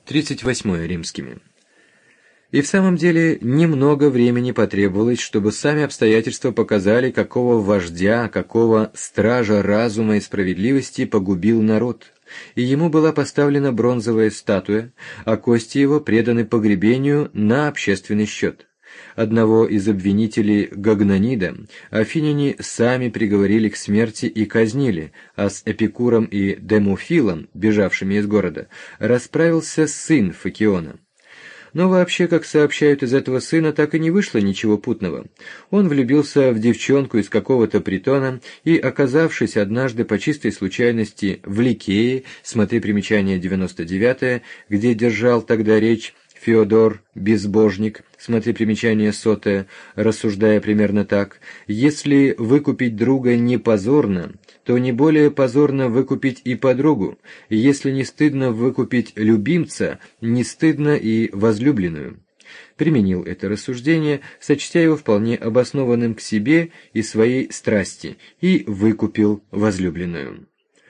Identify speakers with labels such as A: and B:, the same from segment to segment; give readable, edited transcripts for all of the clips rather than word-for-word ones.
A: 38 римскими. И в самом деле немного времени потребовалось, чтобы сами обстоятельства показали, какого вождя, какого стража разума и справедливости погубил народ, и ему была поставлена бронзовая статуя, а кости его преданы погребению на общественный счет. Одного из обвинителей Гогнанида афиняне сами приговорили к смерти и казнили, а с Эпикуром и Демофилом, бежавшими из города, расправился сын Фокиона. Но вообще, как сообщают, из этого сына так и не вышло ничего путного. Он влюбился в девчонку из какого-то притона и, оказавшись однажды по чистой случайности в Ликее, смотри примечание 99, где держал тогда речь Феодор Безбожник, смотри примечание 100, рассуждая примерно так: «Если выкупить друга не позорно, то не более позорно выкупить и подругу, если не стыдно выкупить любимца, не стыдно и возлюбленную». Применил это рассуждение, сочтя его вполне обоснованным к себе и своей страсти, и выкупил возлюбленную.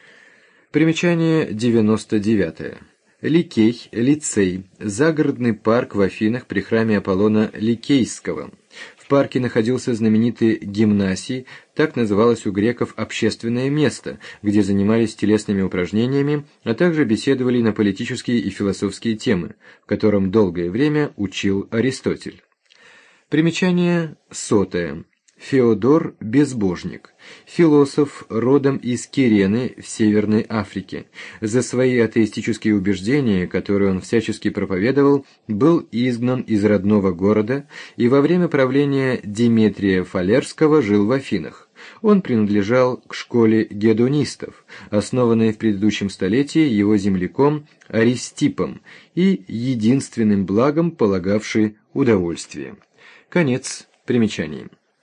A: Примечание 99. Ликей, лицей, загородный парк в Афинах при храме Аполлона Ликейского. В парке находился знаменитый гимнасий, так называлось у греков общественное место, где занимались телесными упражнениями, а также беседовали на политические и философские темы, в котором долгое время учил Аристотель. Примечание 100. Феодор Безбожник, философ, родом из Кирены в Северной Африке. За свои атеистические убеждения, которые он всячески проповедовал, был изгнан из родного города и во время правления Деметрия Фалерского жил в Афинах. Он принадлежал к школе гедонистов, основанной в предыдущем столетии его земляком Аристиппом и единственным благом полагавшей удовольствие. Конец примечаний.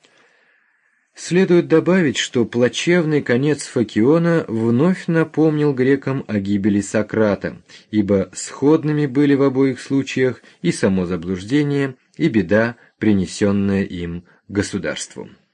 A: Следует добавить, что плачевный конец Фокиона вновь напомнил грекам о гибели Сократа, ибо сходными были в обоих случаях и само заблуждение, и беда, принесенная им государству.